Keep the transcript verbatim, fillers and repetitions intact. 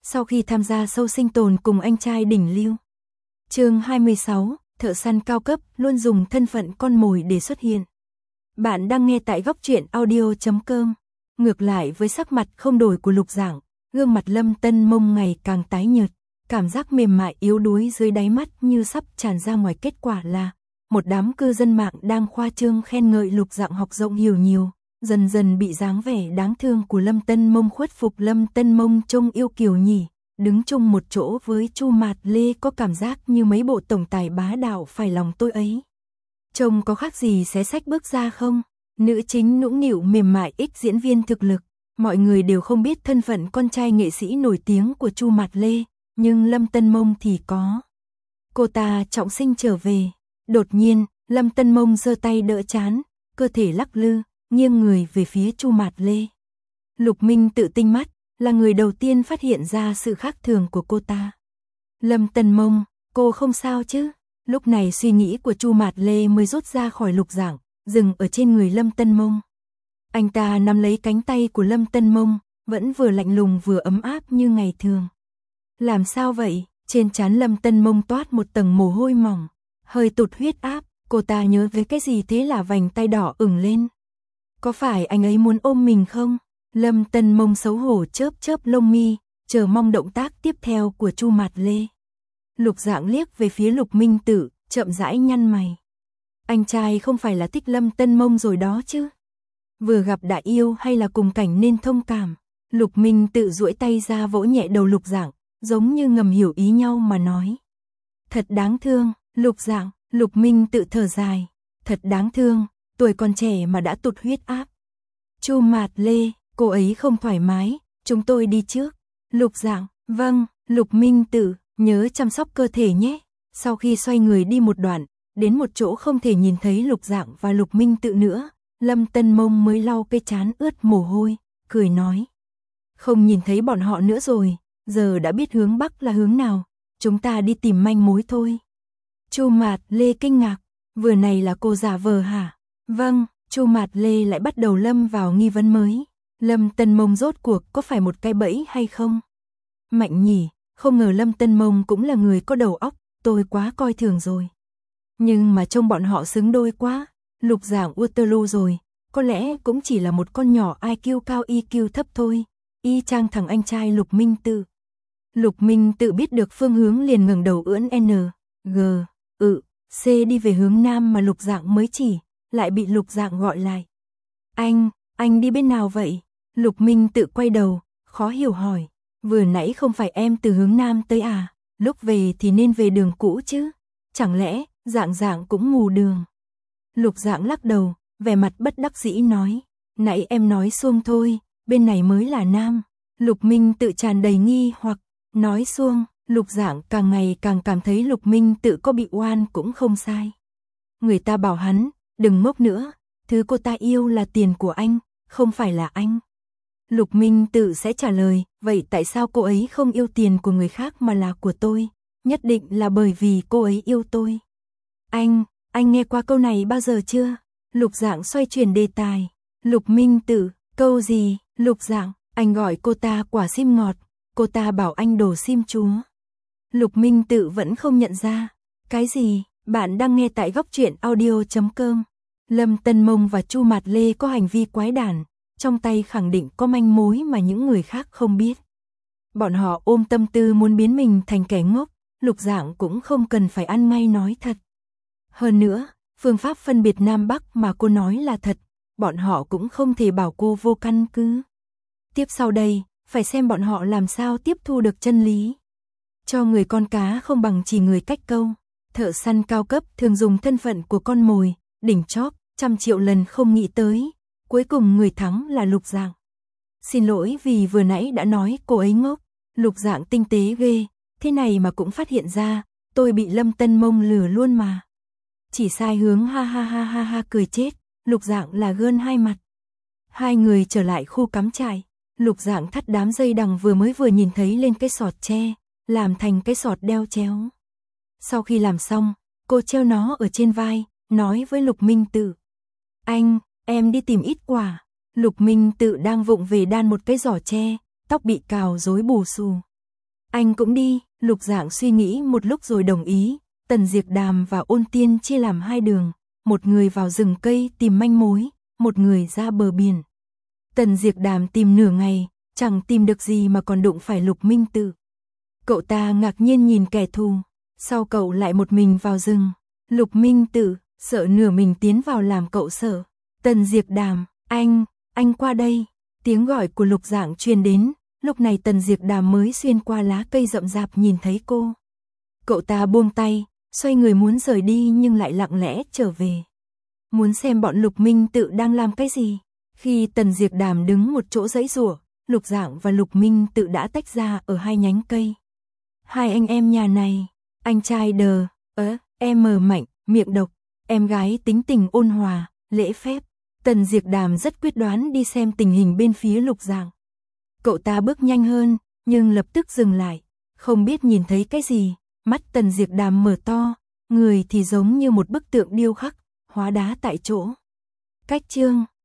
sau khi tham gia show sinh tồn cùng anh trai đỉnh lưu. Chương hai mươi sáu, thợ săn cao cấp luôn dùng thân phận con mồi để xuất hiện. Bạn đang nghe tại góc truyện audio chấm com. Ngược lại với sắc mặt không đổi của Lục Dạng, gương mặt Lâm Tân Mông ngày càng tái nhợt, cảm giác mềm mại yếu đuối dưới đáy mắt như sắp tràn ra ngoài, kết quả là một đám cư dân mạng đang khoa trương khen ngợi Lục Dạng học rộng hiểu nhiều, dần dần bị dáng vẻ đáng thương của Lâm Tân Mông khuất phục. Lâm Tân Mông trông yêu kiều nhỉ, đứng chung một chỗ với Chu Mạt Lê có cảm giác như mấy bộ tổng tài bá đạo phải lòng tôi ấy. Trông có khác gì xé sách bước ra không? Nữ chính nũng nịu mềm mại ích diễn viên thực lực, mọi người đều không biết thân phận con trai nghệ sĩ nổi tiếng của Chu Mạt Lê, nhưng Lâm Tân Mông thì có. Cô ta trọng sinh trở về, đột nhiên, Lâm Tân Mông giơ tay đỡ trán, cơ thể lắc lư, nghiêng người về phía Chu Mạt Lê. Lục Minh tự tinh mắt, là người đầu tiên phát hiện ra sự khác thường của cô ta. Lâm Tân Mông, cô không sao chứ? Lúc này suy nghĩ của Chu Mạt Lê mới rút ra khỏi Lục Dạng, dừng ở trên người Lâm Tân Mông. Anh ta nắm lấy cánh tay của Lâm Tân Mông, vẫn vừa lạnh lùng vừa ấm áp như ngày thường. Làm sao vậy? Trên trán Lâm Tân Mông toát một tầng mồ hôi mỏng, hơi tụt huyết áp, cô ta nhớ với cái gì thế là vành tay đỏ ửng lên. Có phải anh ấy muốn ôm mình không? Lâm Tân Mông xấu hổ chớp chớp lông mi, chờ mong động tác tiếp theo của Chu Mạt Lê. Lục Dạng liếc về phía Lục Minh Tử, chậm rãi nhăn mày. Anh trai không phải là thích Lâm Tân Mông rồi đó chứ? Vừa gặp đã yêu hay là cùng cảnh nên thông cảm? Lục Minh Tử duỗi tay ra vỗ nhẹ đầu Lục Dạng, giống như ngầm hiểu ý nhau mà nói. Thật đáng thương, Lục Dạng. Lục Minh Tử thở dài. Thật đáng thương, tuổi còn trẻ mà đã tụt huyết áp. Chu Mạt Lê, cô ấy không thoải mái, chúng tôi đi trước. Lục Dạng, vâng. Lục Minh Tử, nhớ chăm sóc cơ thể nhé. Sau khi xoay người đi một đoạn, đến một chỗ không thể nhìn thấy Lục Dạng và Lục Minh Tử nữa, Lâm Tân Mông mới lau cái trán ướt mồ hôi, cười nói. Không nhìn thấy bọn họ nữa rồi, giờ đã biết hướng Bắc là hướng nào, chúng ta đi tìm manh mối thôi. Chu Mạt Lê kinh ngạc, vừa này là cô giả vờ hả? Vâng. Chu Mạt Lê lại bắt đầu lâm vào nghi vấn mới. Lâm Tân Mông rốt cuộc có phải một cái bẫy hay không? Mạnh nhỉ, không ngờ Lâm Tân Mông cũng là người có đầu óc, tôi quá coi thường rồi. Nhưng mà trông bọn họ xứng đôi quá. Lục Dạng Waterloo rồi, có lẽ cũng chỉ là một con nhỏ i kiu cao i kiu thấp thôi, y chang thằng anh trai Lục Minh Tử. Lục Minh Tử biết được phương hướng liền ngẩng đầu ưỡn N, G, ự, C đi về hướng Nam mà Lục Dạng mới chỉ, lại bị Lục Dạng gọi lại. Anh, anh đi bên nào vậy? Lục Minh Tử quay đầu, khó hiểu hỏi. Vừa nãy không phải em từ hướng Nam tới à? Lúc về thì nên về đường cũ chứ? Chẳng lẽ Dạng Dạng cũng mù đường? Lục Dạng lắc đầu, vẻ mặt bất đắc dĩ nói. Nãy em nói xuông thôi, bên này mới là Nam. Lục Minh Tử tràn đầy nghi hoặc, nói xuông. Lục Dạng càng ngày càng cảm thấy Lục Minh Tử có bị oan cũng không sai. Người ta bảo hắn, đừng ngốc nữa, thứ cô ta yêu là tiền của anh, không phải là anh. Lục Minh Tử sẽ trả lời, vậy tại sao cô ấy không yêu tiền của người khác mà là của tôi? Nhất định là bởi vì cô ấy yêu tôi. Anh, anh nghe qua câu này bao giờ chưa? Lục Dạng xoay chuyển đề tài. Lục Minh Tử, câu gì? Lục Dạng, anh gọi cô ta quả sim ngọt, cô ta bảo anh đồ sim chúa. Lục Minh Tử vẫn không nhận ra. Cái gì? Bạn đang nghe tại góc truyện audio chấm com. Lâm Tân Mông và Chu Mạt Lê có hành vi quái đản, trong tay khẳng định có manh mối mà những người khác không biết. Bọn họ ôm tâm tư muốn biến mình thành kẻ ngốc, Lục Dạng cũng không cần phải ăn ngay nói thật. Hơn nữa, phương pháp phân biệt Nam Bắc mà cô nói là thật, bọn họ cũng không thể bảo cô vô căn cứ. Tiếp sau đây, phải xem bọn họ làm sao tiếp thu được chân lý. Cho người con cá không bằng chỉ người cách câu. Thợ săn cao cấp thường dùng thân phận của con mồi, đỉnh chóp, trăm triệu lần không nghĩ tới. Cuối cùng người thắng là Lục Dạng. Xin lỗi vì vừa nãy đã nói cô ấy ngốc. Lục Dạng tinh tế ghê, thế này mà cũng phát hiện ra, tôi bị Lâm Tân Mông lừa luôn mà. Chỉ sai hướng ha ha ha ha ha cười chết, Lục Dạng là gơn hai mặt. Hai người trở lại khu cắm trại, Lục Dạng thắt đám dây đằng vừa mới vừa nhìn thấy lên cái sọt tre, làm thành cái sọt đeo chéo. Sau khi làm xong, cô treo nó ở trên vai, nói với Lục Minh Tử. Anh, em đi tìm ít quả. Lục Minh Tử đang vụng về đan một cái giỏ tre, tóc bị cào rối bù xù. Anh cũng đi, Lục Dạng suy nghĩ một lúc rồi đồng ý. Tần Diệp Đàm và Ôn Tiên chia làm hai đường, một người vào rừng cây tìm manh mối, một người ra bờ biển. Tần Diệp Đàm tìm nửa ngày, chẳng tìm được gì mà còn đụng phải Lục Minh Tự. Cậu ta ngạc nhiên nhìn kẻ thù, sau cậu lại một mình vào rừng. Lục Minh Tự, sợ nửa mình tiến vào làm cậu sợ. Tần Diệp Đàm, anh, anh qua đây. Tiếng gọi của Lục Dạng truyền đến, lúc này Tần Diệp Đàm mới xuyên qua lá cây rậm rạp nhìn thấy cô. Cậu ta buông tay, xoay người muốn rời đi nhưng lại lặng lẽ trở về. Muốn xem bọn Lục Minh Tự đang làm cái gì. Khi Tần Diệp Đàm đứng một chỗ giãy giụa, Lục Dạng và Lục Minh Tự đã tách ra ở hai nhánh cây. Hai anh em nhà này, anh trai đờ, ớ, em mờ mạnh, miệng độc, em gái tính tình ôn hòa, lễ phép. Tần Diệp Đàm rất quyết đoán đi xem tình hình bên phía Lục Dạng. Cậu ta bước nhanh hơn, nhưng lập tức dừng lại, không biết nhìn thấy cái gì. Mắt Tần Diệp Đàm mở to, người thì giống như một bức tượng điêu khắc, hóa đá tại chỗ. Cách chương